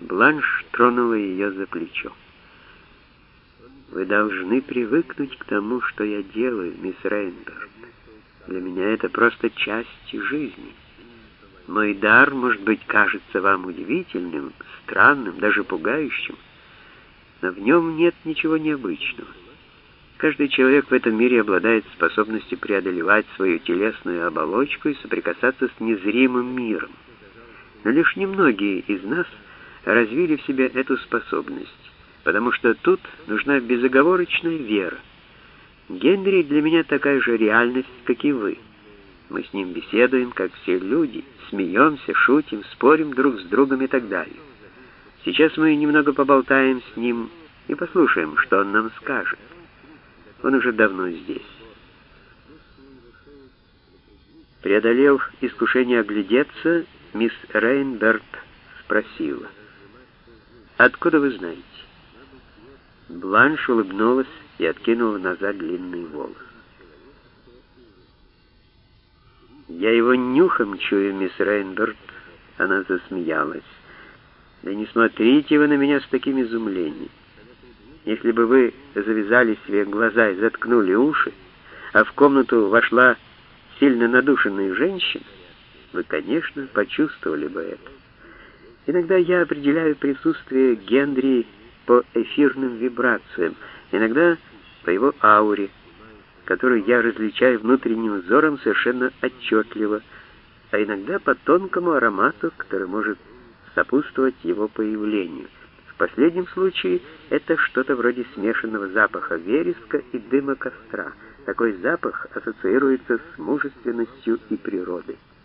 Бланш тронула ее за плечо. «Вы должны привыкнуть к тому, что я делаю, мисс Рейнберг. Для меня это просто часть жизни. Мой дар, может быть, кажется вам удивительным, странным, даже пугающим, но в нем нет ничего необычного. Каждый человек в этом мире обладает способностью преодолевать свою телесную оболочку и соприкасаться с незримым миром. Но лишь немногие из нас развили в себе эту способность, потому что тут нужна безоговорочная вера. Генри для меня такая же реальность, как и вы. Мы с ним беседуем, как все люди, смеемся, шутим, спорим друг с другом и так далее. Сейчас мы немного поболтаем с ним и послушаем, что он нам скажет. Он уже давно здесь». Преодолев искушение оглядеться, мисс Рейнберг спросила: «Откуда вы знаете?» Бланш улыбнулась и откинула назад длинный волос. «Я его нюхом чую, мисс Рейнберг». Она засмеялась. «Да не смотрите вы на меня с таким изумлением. Если бы вы завязали себе глаза и заткнули уши, а в комнату вошла сильно надушенная женщина, вы, конечно, почувствовали бы это. Иногда я определяю присутствие Генри по эфирным вибрациям, иногда по его ауре, которую я различаю внутренним взором совершенно отчетливо, а иногда по тонкому аромату, который может сопутствовать его появлению. В последнем случае это что-то вроде смешанного запаха вереска и дыма костра. Такой запах ассоциируется с мужественностью и природой.